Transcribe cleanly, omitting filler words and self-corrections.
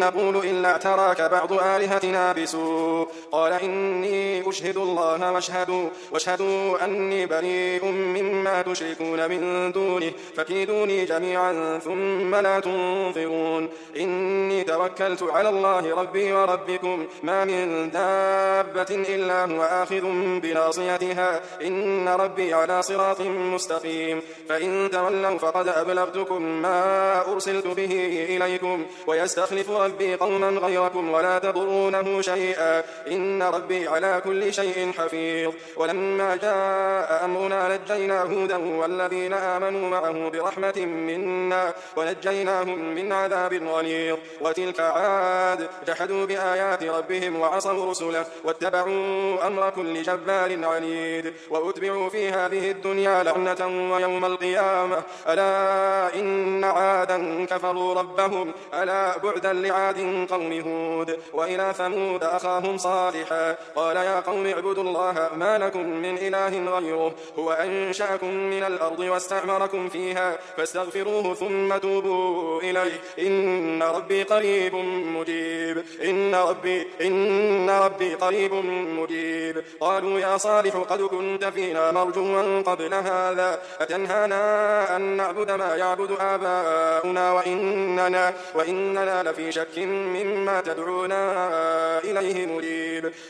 نقول إلا اعتراك بعض آلهتنا بسوء. قال إني أشهد الله واشهدوا أني بريء مما تشركون من دونه فكيدوني جميعا ثم لا تنظرون. إني توكلت على الله ربي وربكم ما من دابة إلا هو آخذ بناصيتها إن ربي على صراط مستقيم. فإن تولوا فقد أبلغتكم ما أرسلت به إليكم ويستخلف ربي قوما غيركم ولا تضرونه شيئا إن ربي على كل شيء حفيظ. ولما جاء أمرنا نجينا هودا والذين آمنوا معه برحمة منا ونجيناهم من عذاب غليظ. وتلك عاد جحدوا بآيات ربهم وعصوا رسله واتبعوا أمر كل جبار عنيد. وأتبعوا في هذه الدنيا لعنة ويوم القيامة ألا إن عادا كفروا ربهم ألا بعدا لعاد قوم هود. وإلى ثمود أخاهم صالحا قال يا قوم اعبدوا الله ما لكم من إله غيره هو أنشأكم من الأرض واستعمركم فيها فاستغفروه ثم توبوا إليه إن ربي قريب مجيب. إن ربي قريب مجيب. قالوا يا صالح قد كنت فينا مرجوا قبل هذا أتنهانا أن نعبد ما يعبد آباؤنا وإننا لفي شك مما تدعونا إليه مريب.